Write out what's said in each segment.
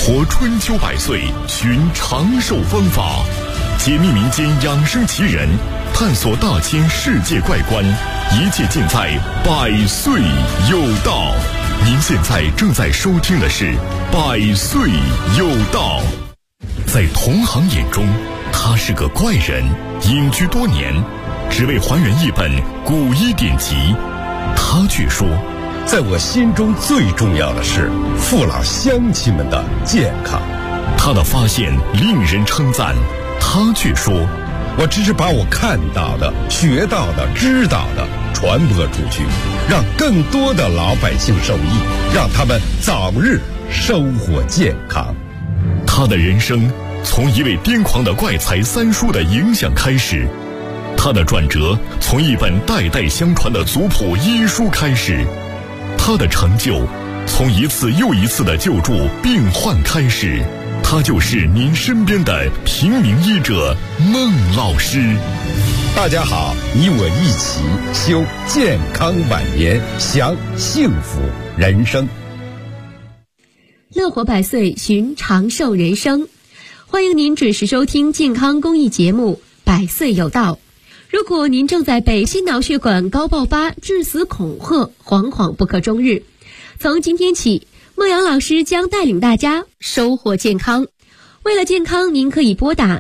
活春秋百岁，寻长寿方法，解密民间养生奇人，探索大千世界怪观，一切尽在百岁有道。您现在正在收听的是百岁有道。在同行眼中，他是个怪人，隐居多年，只为还原一本古医典籍。他却说， 在我心中最重要的是父老乡亲们的健康。 他的发现令人称赞，他却说， 我只是把我看到的、学到的、知道的传播出去，让更多的老百姓受益，让他们早日收获健康。 他的人生从一位癫狂的怪才三叔的影响开始，他的转折从一本代代相传的族谱医书开始，他的成就从一次又一次的救助病患开始。他就是您身边的平民医者孟老师。 大家好，你我一起修健康晚年，享幸福人生。 乐活百岁，寻长寿人生。欢迎您准时收听健康公益节目《百岁有道》。如果您正在被心脑血管高爆发、致死恐吓，惶惶不可终日，从今天起，孟阳老师将带领大家收获健康。为了健康，您可以拨打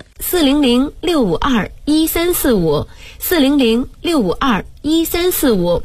400-652-1345 400-652-1345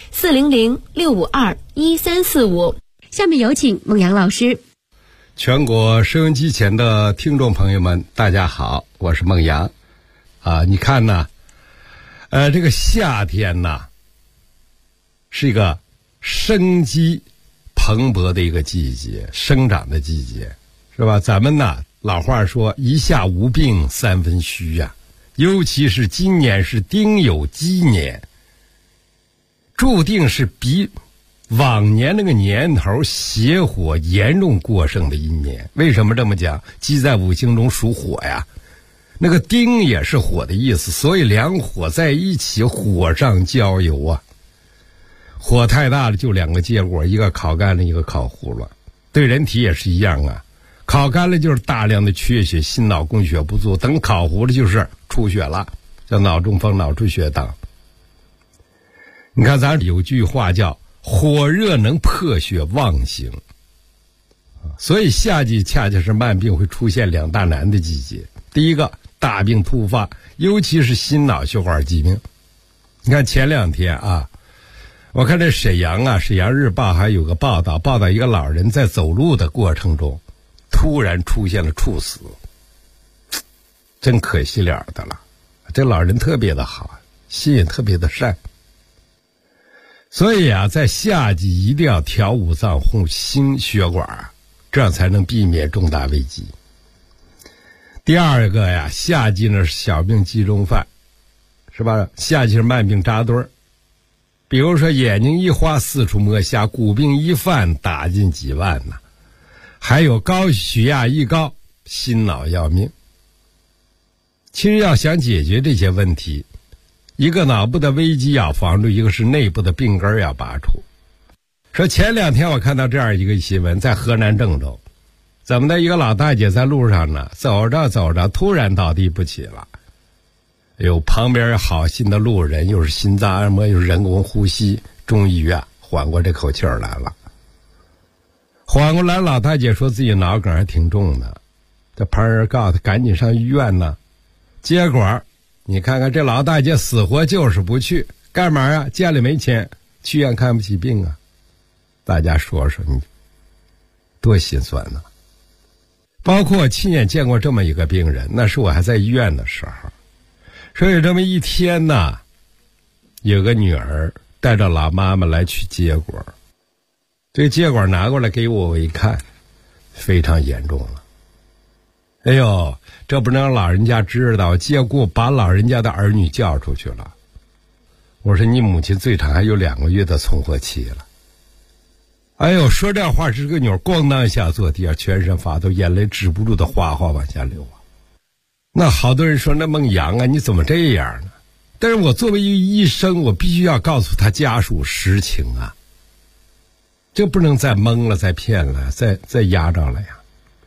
400-652-1345。下面有请孟阳老师。 全国收音机前的听众朋友们，大家好，我是孟阳。你看呢，这个夏天呢，是一个生机蓬勃的一个季节，生长的季节，是吧？咱们呢，老话说一夏无病三分虚呀，尤其是今年是丁酉鸡年，注定是比往年那个年头邪火严重过剩的一年。为什么这么讲？鸡在五行中属火呀，那个丁也是火的意思，所以两火在一起，火上浇油啊。火太大了就两个结果，一个烤干了，一个烤糊了。对人体也是一样啊，烤干了就是大量的缺血，心脑供血不足，等烤糊了就是出血了，叫脑中风、脑出血等。你看咱有句话叫火热能破血旺行，所以夏季恰恰是慢病会出现两大难的季节。第一个，大病突发，尤其是心脑血管疾病。你看前两天啊，我看这沈阳日报还有个报道一个老人在走路的过程中突然出现了猝死，真可惜了的了。这老人特别的好，心也特别的善。所以啊，在夏季一定要调五脏护心血管，这样才能避免重大危机。第二个呀，夏季呢是小病集中犯，是吧？夏季是慢病扎堆儿，比如说眼睛一花四处摸瞎，骨病一犯打进几万呢。还有高血压一高，心脑要命。其实要想解决这些问题，一个脑部的危机要防住，一个是内部的病根要拔除。说前两天我看到这样一个新闻，在河南郑州，怎么的，一个老大姐在路上呢，走着走着突然倒地不起了。有旁边好心的路人，又是心脏按摩，又是人工呼吸，终于啊缓过这口气儿来了。缓过来，老大姐说自己脑梗还挺重的，这旁人告诉她赶紧上医院呢。结果你看看这老大姐死活就是不去，干嘛呀？家里没钱，去医院看不起病啊。大家说说你多心酸呢。包括我亲眼见过这么一个病人，那是我还在医院的时候。说有这么一天呢，有个女儿带着老妈妈来取结果，这个结果拿过来给我一看，非常严重了。哎呦，这不能让老人家知道，结果把老人家的儿女叫出去了。我说你母亲最长还有2个月的存活期了。哎呦，说这话是个女儿咣当一下坐地上，全身发抖，眼泪止不住的哗哗往下流啊。那好多人说，那孟阳啊，你怎么这样呢？但是我作为一个医生，我必须要告诉他家属实情啊，这不能再蒙了，再骗了，再压着了呀。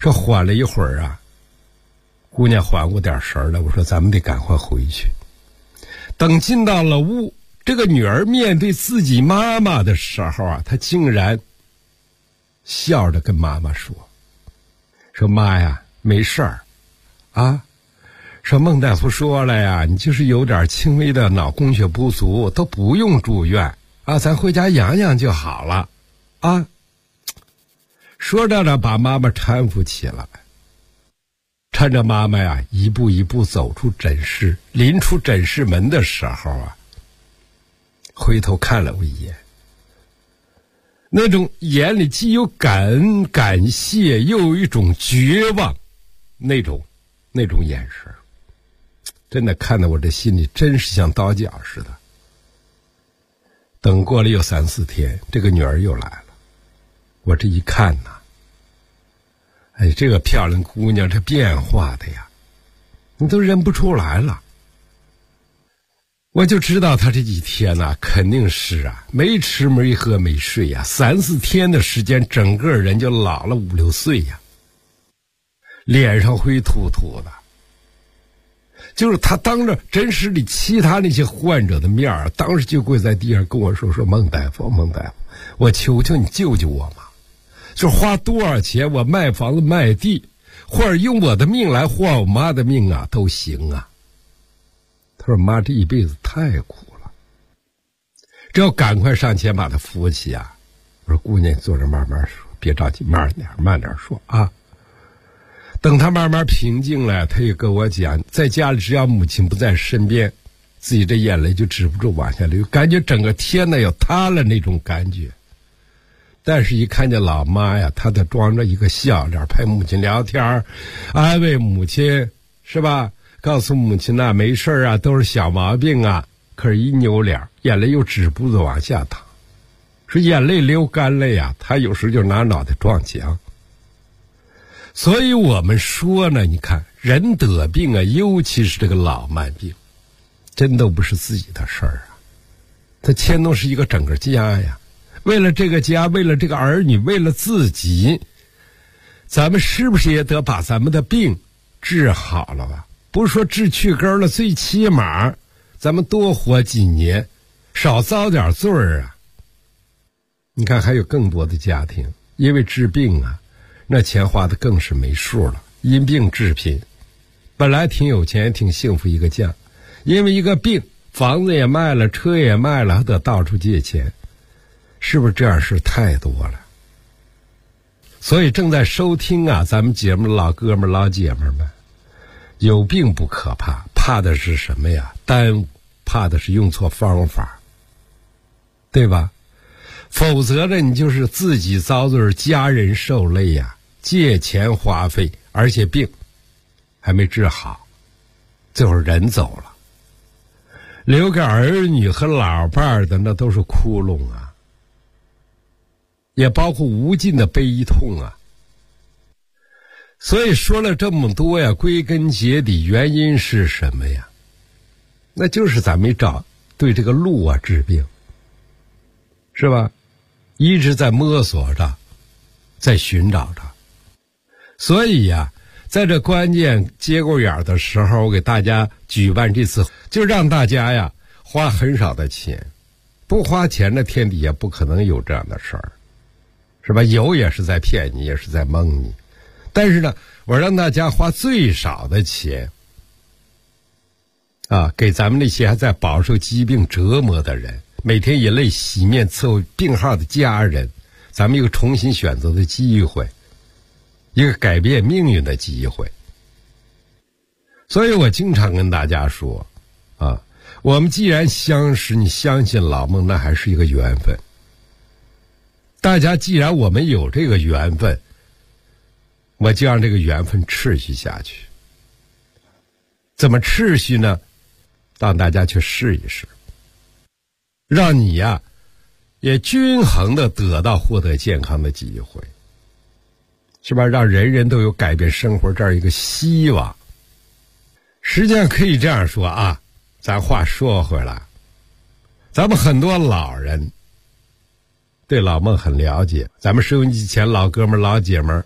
这缓了一会儿啊，姑娘缓过点神来，我说咱们得赶快回去。等进到了屋，这个女儿面对自己妈妈的时候啊，她竟然笑着跟妈妈说妈呀，没事儿啊，说孟大夫说了呀，你就是有点轻微的脑供血不足，都不用住院啊，咱回家养养就好了啊。说着呢，把妈妈搀扶起来，搀着妈妈呀，一步一步走出诊室。临出诊室门的时候啊，回头看了我一眼，那种眼里既有感谢，又有一种绝望，那种眼神，真的看得我这心里真是像刀绞似的。等过了有3、4天，这个女儿又来了，我这一看呐，哎，这个漂亮姑娘这变化的呀，你都认不出来了。我就知道她这几天呐，肯定是啊，没吃没喝没睡呀，3、4天的时间，整个人就老了5、6岁呀，脸上灰秃秃的。就是她当着诊室里其他那些患者的面儿，当时就跪在地上跟我说孟大夫，我求求你救救我嘛！就花多少钱，我卖房子卖地，或者用我的命来换我妈的命啊，都行啊。他说妈这一辈子太苦了，只要赶快上前把她扶起啊。我说姑娘你坐着慢慢说，别着急，慢点说啊。等她慢慢平静了，她也跟我讲，在家里只要母亲不在身边，自己的眼泪就止不住往下流，感觉整个天呢要塌了那种感觉。但是一看见老妈呀，她得装着一个笑脸陪母亲聊天，安慰母亲，是吧？告诉母亲呐，没事啊，都是小毛病啊。可是一扭脸，眼泪又止不住往下淌，说眼泪流干了呀，她有时就拿脑袋撞墙。所以我们说呢，你看人得病啊，尤其是这个老慢病，真都不是自己的事儿啊，它牵动是一个整个家呀。为了这个家，为了这个儿女，为了自己，咱们是不是也得把咱们的病治好了吧？不是说治去根了，最起码咱们多活几年，少遭点罪儿啊。你看还有更多的家庭因为治病啊，那钱花的更是没数了，因病致贫，本来挺有钱挺幸福一个家，因为一个病，房子也卖了，车也卖了，还得到处借钱，是不是这样事太多了？所以正在收听啊咱们节目的老哥们老姐们们，有病不可怕，怕的是什么呀？耽误，怕的是用错方法，对吧？否则呢，你就是自己遭罪，家人受累呀，借钱花费，而且病还没治好，最后人走了，留给儿女和老伴的那都是窟窿啊，也包括无尽的悲痛啊。所以说了这么多呀，归根结底原因是什么呀？那就是咱没找对这个路啊治病，是吧？一直在摸索着，在寻找着。所以呀，在这关键节骨眼的时候，我给大家举办这次，就让大家呀花很少的钱，不花钱的天底下不可能有这样的事儿，是吧？有也是在骗你，也是在蒙你。但是呢，我让大家花最少的钱啊，给咱们那些还在饱受疾病折磨的人，每天以泪洗面伺候病号的家人，咱们一个重新选择的机会，一个改变命运的机会。所以我经常跟大家说啊，我们既然相识，你相信老孟，那还是一个缘分。大家既然我们有这个缘分，我就让这个缘分持续下去。怎么持续呢？让大家去试一试，让你呀也均衡的得到获得健康的机会，是吧？让人人都有改变生活这样一个希望。实际上可以这样说啊，咱话说回来，咱们很多老人对老孟很了解，咱们收音机前老哥们老姐们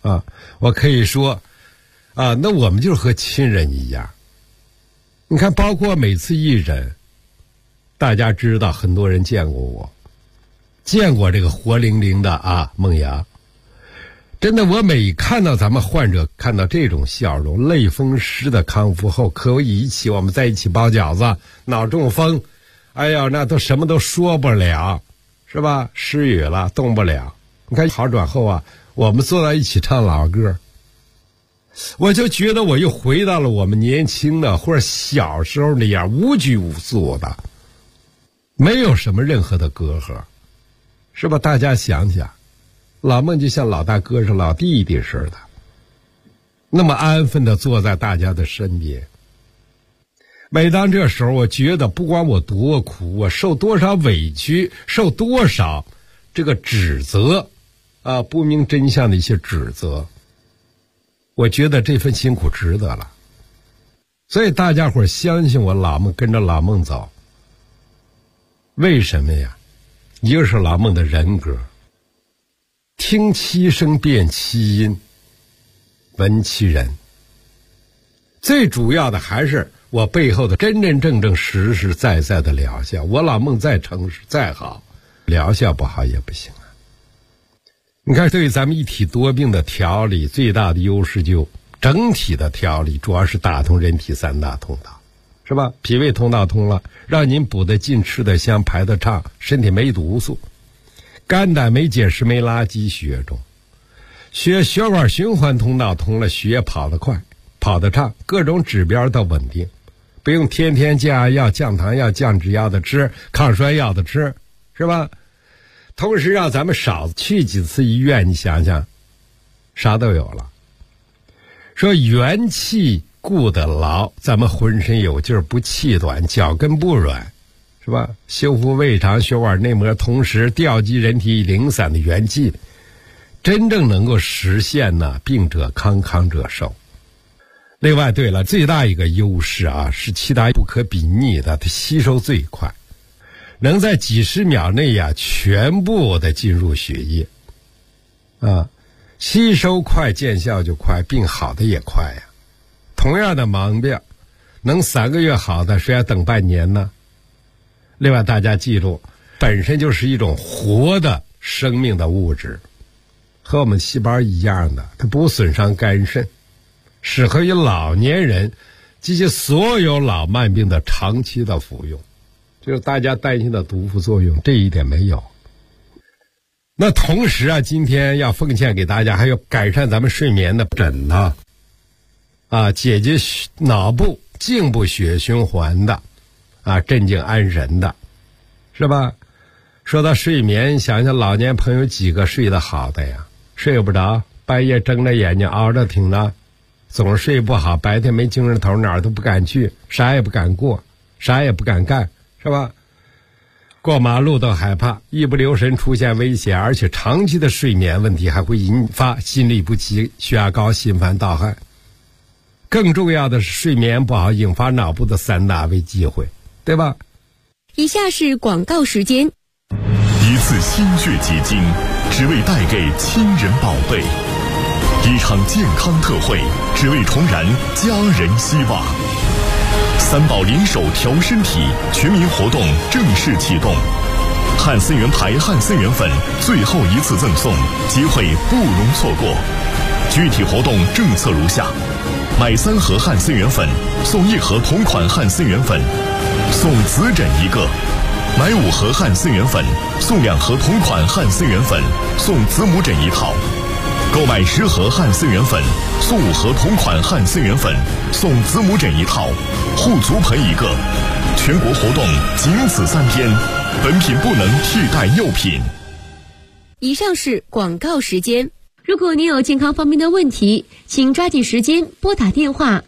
啊，我可以说啊，那我们就是和亲人一样。你看，包括每次一诊，大家知道很多人见过我，见过这个活灵灵的啊孟阳。真的，我每看到咱们患者看到这种笑容，类风湿的康复后可以一起，我们在一起包饺子，脑中风，哎呀，那都什么都说不了，是吧？失语了，动不了。你看好转后啊，我们坐在一起唱老歌，我就觉得我又回到了我们年轻的或者小时候那样无拘无束的，没有什么任何的隔阂，是吧？大家想想，老孟就像老大哥是老弟弟似的，那么安分的坐在大家的身边。每当这时候，我觉得不管我多苦，我受多少委屈，受多少这个指责啊，不明真相的一些指责，我觉得这份辛苦值得了。所以大家伙相信我，老孟跟着老孟走。为什么呀？一个是老孟的人格，听其声辨其音，闻其人。最主要的还是我背后的真真正正实实在在的疗效。我老孟再诚实再好，疗效不好也不行啊。你看，对于咱们一体多病的调理，最大的优势就整体的调理，主要是打通人体三大通道，是吧？脾胃通道通了，让您补得进，吃得香，排得畅，身体没毒素，肝胆没结石，没垃圾血中。血管循环通道通了，血跑得快，跑得畅，各种指标都稳定，不用天天降压药、降糖药、降脂药的吃，抗衰药的吃，是吧？同时让咱们少去几次医院，你想想，啥都有了。说元气固得牢，咱们浑身有劲儿，不气短，脚跟不软，是吧？修复胃肠、血管内膜，同时调集人体零散的元气，真正能够实现呢病者康，康者寿。另外，对了，最大一个优势啊，是其他不可比拟的，它吸收最快，能在几十秒内呀全部的进入血液，啊，吸收快，见效就快，病好的也快呀。同样的毛病，能3个月好的，谁还等半年呢？另外，大家记住，本身就是一种活的生命的物质，和我们细胞一样的，它不损伤肝肾，适合于老年人及其所有老慢病的长期的服用，就是大家担心的毒副作用，这一点没有。那同时啊，今天要奉献给大家还有改善咱们睡眠的枕头啊，解决脑部颈部血循环的啊，镇静安神的，是吧？说到睡眠，想想老年朋友几个睡得好的呀？睡不着，半夜睁着眼睛熬着挺着，总是睡不好，白天没精神头，哪儿都不敢去，啥也不敢过，啥也不敢干，是吧？过马路都害怕，一不留神出现危险，而且长期的睡眠问题还会引发心律不齐、血压高、心烦盗汗。更重要的是，睡眠不好引发脑部的3大危机会，对吧？ 以下是广告时间。 一次心血结晶，只为带给亲人宝贝；一场健康特惠，只为重燃家人希望。3宝联手调身体，全民活动正式启动。汉森源牌汉森源粉最后一次赠送，机会不容错过。具体活动政策如下：买3盒汉森源粉送1盒同款汉森源粉，送子枕1个；买5盒汉森源粉送2盒同款汉森源粉，送子母枕1套；购买10盒汉森源粉送5盒同款汉森源粉，送子母枕1套，护足盆1个。全国活动仅此3天，本品不能替代药品。 以上是广告时间。如果您有健康方面的问题，请抓紧时间拨打电话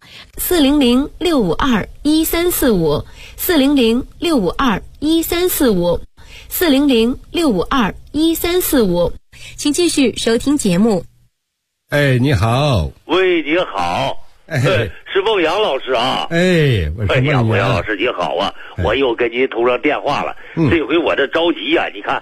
400-652-1345 400-652-1345 400-652-1345。请继续收听节目。 哎，你好。 喂，你好。是孟阳老师啊。 哎，我是孟阳老师，你好啊。我又跟您通上电话了。这回我这着急啊，你看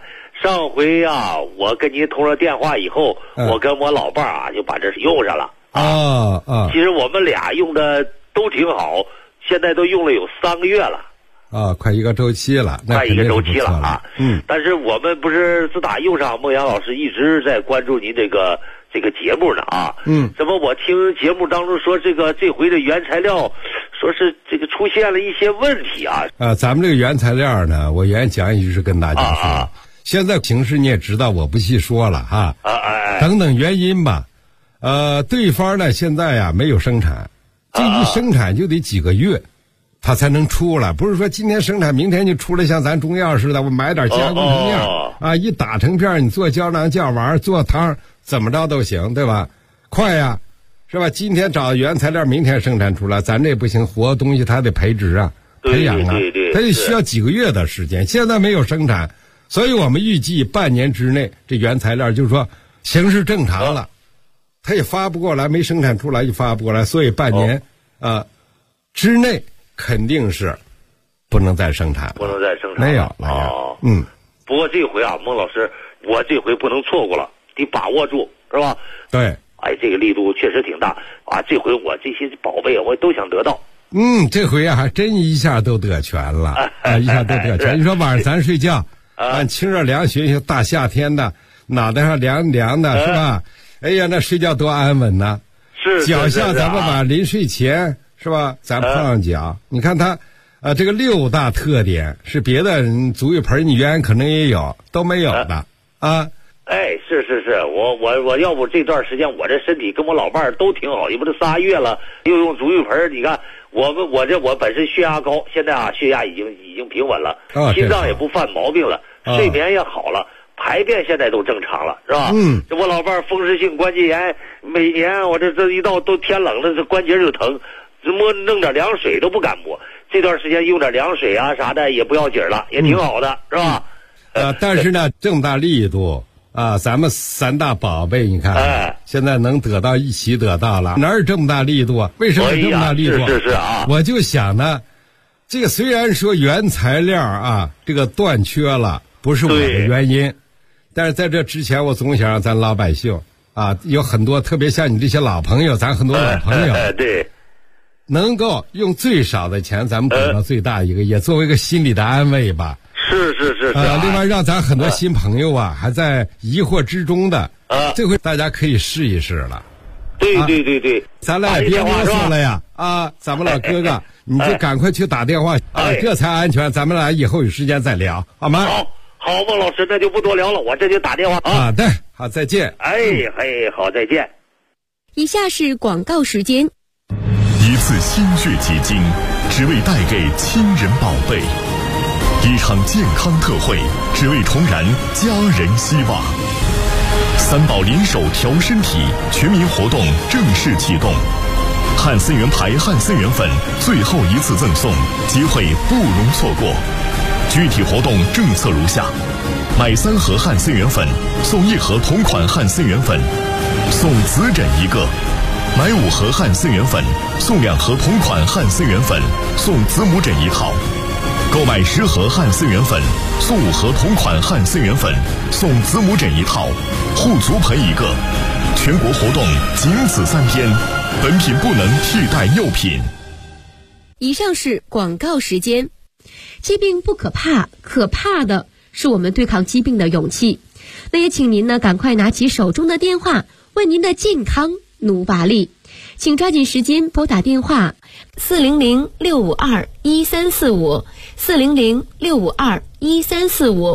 上回啊，我跟您通了电话以后，我跟我老伴儿啊就把这用上了其实我们俩用的都挺好，现在都用了有3个月了。 快一个周期了， 快一个周期了啊！但是我们不是自打用上，孟阳老师一直在关注您这个节目呢啊。怎么我听节目当中说这回的原材料，说是这个出现了一些问题啊。 咱们这个原材料呢，我原讲一直跟大家说，现在形势你也知道，我不细说了哈。等等原因吧。对方呢现在呀没有生产，这一生产就得几个月。它才能出来，不是说今天生产明天就出来，像咱中药似的，我买点加工成样一打成片，你做胶囊酱丸做汤怎么着都行，对吧？快呀，是吧？今天找原材料，明天生产出来，咱这不行，活东西它得培植啊，培养啊，它得需要几个月的时间。现在没有生产，所以我们预计半年之内，这原材料就是说形势正常了，它也发不过来，没生产出来也发不过来，所以半年之内。肯定是不能再生产，没有了不过这回啊，孟老师，我这回不能错过了，得把握住，是吧？ 对， 这个力度确实挺大啊！这回我这些宝贝我都想得到。 这回还真一下都得全了一下都得全。你说晚上咱睡觉按清热凉血，大夏天的，脑袋上凉凉的，是吧？哎呀，那睡觉多安稳呐！ 是脚下咱们把临睡前。是吧？咱碰上脚，你看它，这个6大特点是别的人足浴盆你原来可能也有，都没有的是，我要不这段时间我这身体跟我老伴儿都挺好，也不是3月了，又用足浴盆，你看我本身血压高，现在血压已经平稳了，心脏也不犯毛病了，睡眠也好了。排便现在都正常了，是吧？我老伴儿风湿性关节炎，每年我这一到都天冷了，这关节就疼。弄点凉水都不敢摸，这段时间用点凉水啊啥的也不要紧了，也挺好的，是吧？ 但是呢，这么大力度咱们3大宝贝，你看，现在能一起得到了，哪有这么大力度啊？为什么这么大力度？ 是啊， 我就想呢，这个虽然说原材料这个断缺了，不是我的原因，但是在这之前，我总想让咱老百姓有很多，特别像你这些老朋友，咱很多老朋友， 对。 能够用最少的钱，咱们得到最大一个，也作为一个心理的安慰吧。 是。 另外让咱很多新朋友还在疑惑之中的，这回大家可以试一试了。 对， 咱俩也别啰嗦了呀咱们老哥哥，你就赶快去打电话这才安全。咱们俩以后有时间再聊，好吗？ 好，孟老师，那就不多聊了，我这就打电话对，好，再见。 好，再见。 以下是广告时间。 一次心血结晶，只为带给亲人宝贝；一场健康特惠，只为重燃家人希望。3宝联手调身体全民活动正式启动，汉森源牌汉森源粉最后一次赠送，机会不容错过。具体活动政策如下：买3盒汉森源粉送1盒同款汉森源粉，送紫枕1个。买5盒汉森源粉送2盒同款汉森源粉，送子母枕1套。购买10盒汉森源粉送5盒同款汉森源粉，送子母枕1套，护足盆1个。全国活动仅此3天，本品不能替代药品。 以上是广告时间。疾病不可怕，可怕的是我们对抗疾病的勇气。那也请您呢赶快拿起手中的电话，为您的健康努把力，请抓紧时间拨打电话400-652-1345 400-652-1345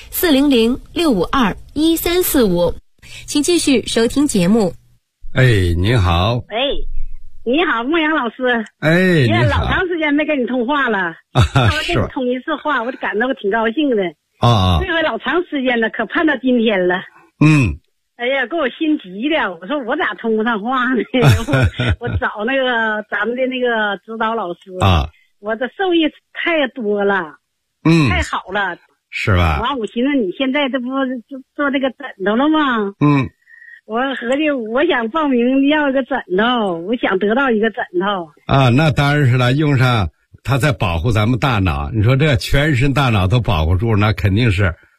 400-652-1345。请继续收听节目。 您好。 你好，孟阳老师。 你好。 老长时间没跟你通话了，我跟你通一次话，我就感到我挺高兴的。这回老长时间了，可盼到今天了。给我心急的，我说我咋通不上话呢？我找那个咱们的那个指导老师我的受益太多了，太好了， 是吧？ 完，我寻思你现在这不做这个枕头了吗？我合计我想报名要一个枕头，我想得到一个枕头那当然是了，用上它在保护咱们大脑，你说这全身大脑都保护住，那肯定是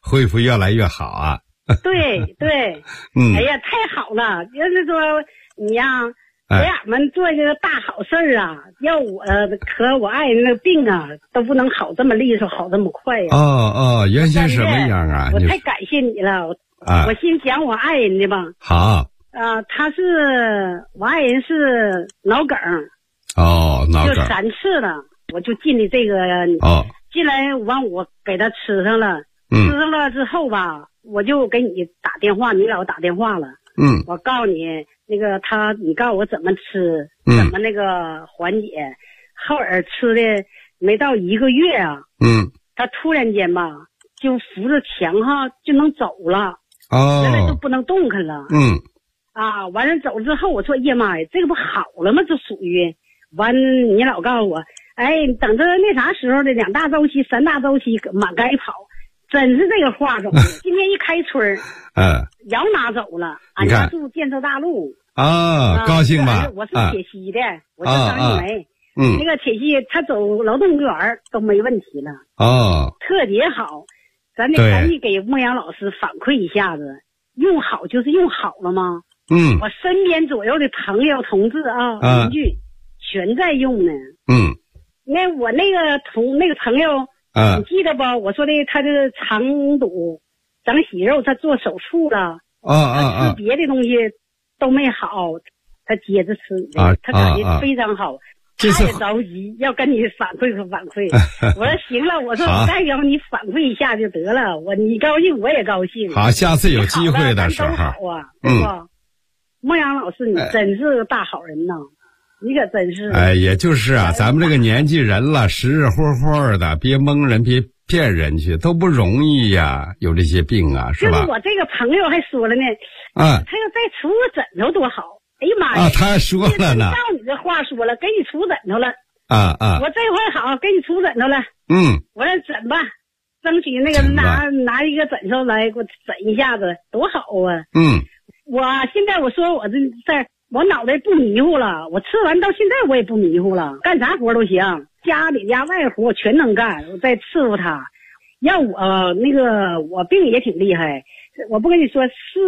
恢复越来越好啊。 对，哎呀，太好了！要是说你呀，给俺们做这个大好事儿啊，要我和我爱人那病啊，都不能好这么利索，好这么快呀。 原先什么样啊？ 我太感谢你了。我先讲我爱人的吧。 好。 他是我爱人是脑梗。 脑梗。 就3次了，我就进的这个。进来完我给他吃上了。吃上了之后吧，我就给你打电话，你给我打电话了。我告诉你那个你告诉我怎么吃，怎么那个缓解。后儿吃的没到1个月啊。他突然间吧，就扶着墙哈就能走了。原来就不能动弹了。完了走之后，我说呀妈呀，这个不好了吗？这属于完，你老告诉我，等着那啥时候的2大周期、3大周期满该跑。真是这个话走的。今天一开春摇拿走了。俺家住建设大路。 高兴吧？ 我是铁西的，我叫张玉梅。那个铁西他走劳动公园都没问题了。特别好。咱得赶紧给牧羊老师反馈一下子，用好就是用好了吗？我身边左右的朋友同志邻居全在用呢。那我那个朋友。你记得不？我说的他这个肠堵长息肉，他做手术了。他吃别的东西都没好，他接着吃。他感觉非常好。他也着急要跟你反馈。我说行了，我说我再让你反馈一下就得了。你高兴我也高兴。 好，下次有机会的时候。 都好啊，对不？牧羊老师，你真是个大好人呐。你可真是。 也就是啊，咱们这个年纪人了，实实活活的，别蒙人，别骗人去，都不容易呀。有这些病啊，是吧？ 就是我这个朋友还说了呢，他要再出个枕头多好。哎呀妈呀！ 他还说了呢。 照你这话说了，给你出枕头了。我这回好，给你出枕头了。我说枕吧，争取那个拿一个枕头来给我枕一下子，多好啊。我现在我说我这在。我脑袋不迷糊了，我吃完到现在我也不迷糊了，干啥活都行，家里家外活我全能干，我再伺候他。要我我病也挺厉害，我不跟你说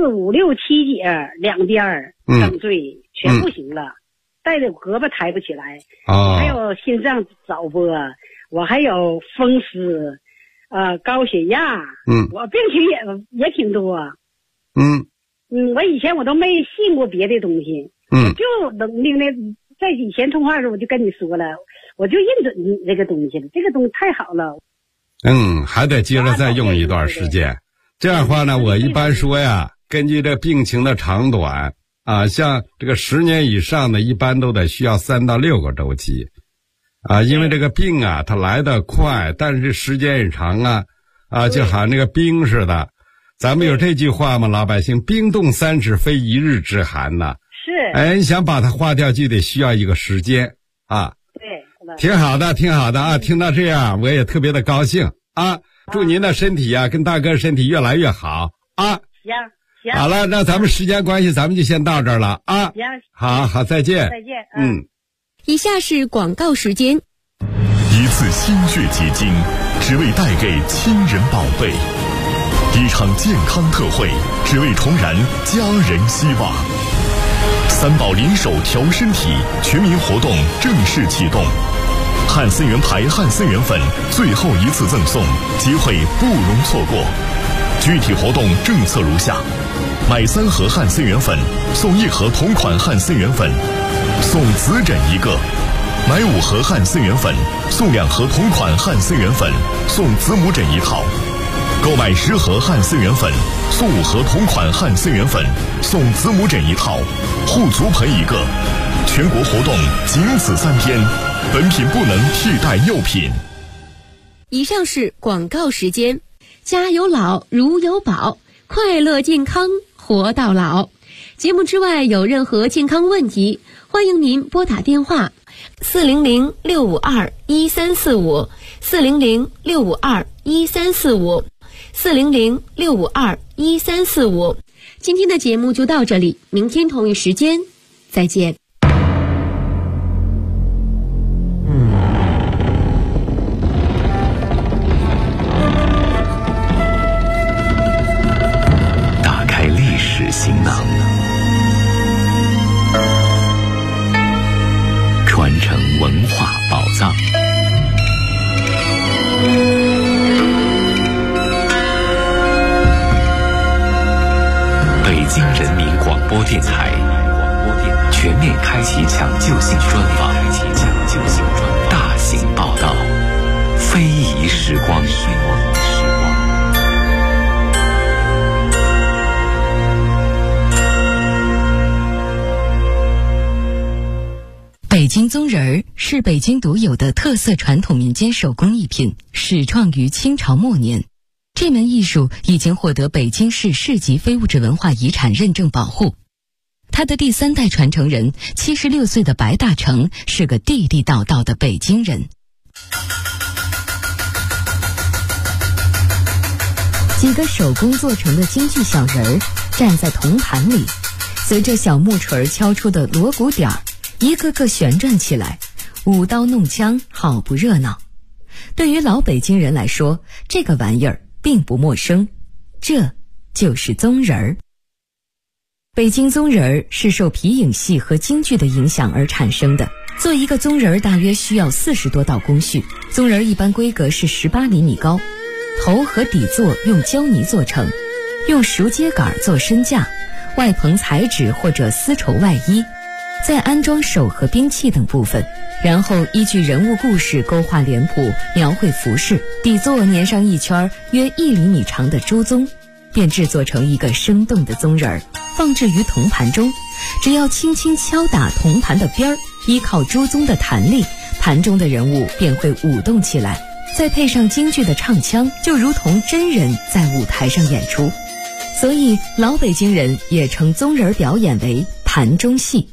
4、5、6、7节两边整椎全不行了，带着胳膊抬不起来。还有心脏早搏，我还有风湿，高血压。我病情也挺多。我以前我都没信过别的东西。就那在以前通话的时候我就跟你说了，我就认准你这个东西了，这个东西太好了。 还得接着再用一段时间。这样的话呢，我一般说呀，根据这病情的长短像这个10年以上的，一般都得需要3到6个周期因为这个病啊，它来得快，但是时间也长就好像那个冰似的。咱们有这句话吗？老百姓冰冻3尺非一日之寒呐。是。你想把它化掉，就得需要一个时间对，挺好的听到这样我也特别的高兴祝您的身体跟大哥身体越来越好行。 好了，那咱们时间关系，咱们就先到这儿了行，好，再见。 以下是广告时间。 一次心血结晶，只为带给亲人宝贝；一场健康特惠，只为重燃家人希望。3宝联手调身体全民活动正式启动，汉森源牌汉森源粉最后一次赠送，机会不容错过。具体活动政策如下：买3盒汉森源粉送1盒同款汉森源粉，送子枕1个；买5盒汉森源粉送2盒同款汉森源粉，送子母枕1套；购买10盒汉森源粉送5盒同款汉森源粉，送子母枕1套，护足盆1个。全国活动仅此3天，本品不能替代药品。 以上是广告时间。家有老如有宝，快乐健康活到老。节目之外有任何健康问题，欢迎您拨打电话400-652-1345 400-652-1345 400-652-1345。今天的节目就到这里，明天同一时间再见。 传承文化宝藏。北京人民广播电台全面开启抢救性专访，大型报道，非遗时光。 北京宗人儿是北京独有的特色传统民间手工艺品，始创于清朝末年。这门艺术已经获得北京市市级非物质文化遗产认证保护。他的第3代传承人76岁的白大成是个地地道道的北京人。几个手工做成的京剧小人儿站在铜盘里，随着小木锤敲出的锣鼓点儿，一个个旋转起来，舞刀弄枪，好不热闹。对于老北京人来说，这个玩意儿并不陌生，这就是宗人儿。北京宗人儿是受皮影戏和京剧的影响而产生的。做一个宗人儿大约需要40多道工序，宗人儿一般规格是18厘米高，头和底座用胶泥做成，用熟秸秆做身架，外棚彩纸或者丝绸外衣，再安装手和兵器等部分，然后依据人物故事勾画脸谱，描绘服饰，底座粘上一圈约1厘米长的朱宗，便制作成一个生动的宗人儿，放置于铜盘中。只要轻轻敲打铜盘的边儿，依靠朱宗的弹力，盘中的人物便会舞动起来，再配上京剧的唱腔，就如同真人在舞台上演出。所以老北京人也称宗人表演为盘中戏。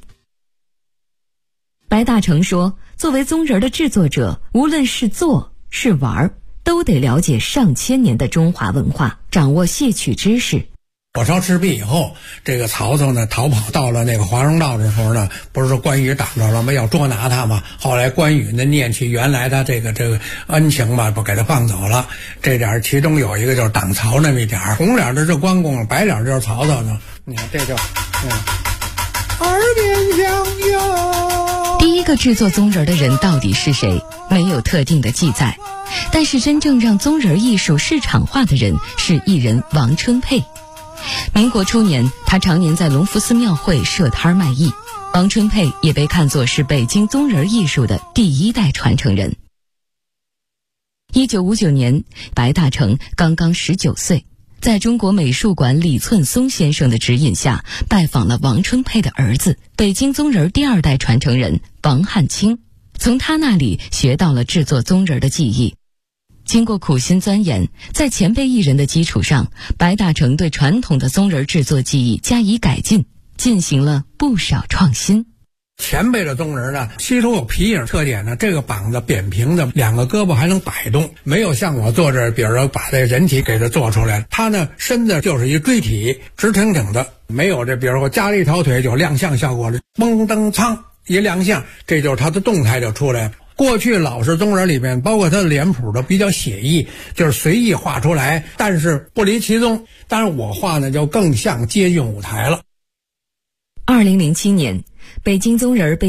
白大成说，作为宗人的制作者，无论是做是玩，都得了解上千年的中华文化，掌握戏曲知识。 火烧赤壁以后，这个曹操呢逃跑到了那个华容道的时候呢，不是说关羽挡着了吗？要捉拿他嘛。后来关羽呢念起原来他这个恩情吧，不给他放走了。这点其中有一个就是挡曹那么一点，红脸的是关公，白脸就是曹操呢。你看这就耳边响哟。 第一个制作宗人的人到底是谁？没有特定的记载。但是真正让宗人艺术市场化的人是艺人王春佩。民国初年，他常年在隆福寺庙会设摊卖艺。王春佩也被看作是北京宗人艺术的第1代传承人。1959年，白大成刚刚19岁，在中国美术馆李寸松先生的指引下，拜访了王春佩的儿子，北京宗人第2代传承人王汉卿，从他那里学到了制作宗人的技艺。经过苦心钻研，在前辈艺人的基础上，白大成对传统的宗人制作技艺加以改进，进行了不少创新。 前辈的宗人呢，其中有皮影特点呢，这个膀子扁平的，2个胳膊还能摆动，没有像我做这，比如说把这人体给它做出来，他呢身子就是一锥体，直挺挺的，没有这比如说加了一条腿就亮相效果了，嘣噔噌一亮相，这就是他的动态就出来了。过去老式宗人里面，包括他的脸谱都比较写意，就是随意画出来，但是不离其宗。但是我画呢，就更像接近舞台了。 2007年，北京宗人被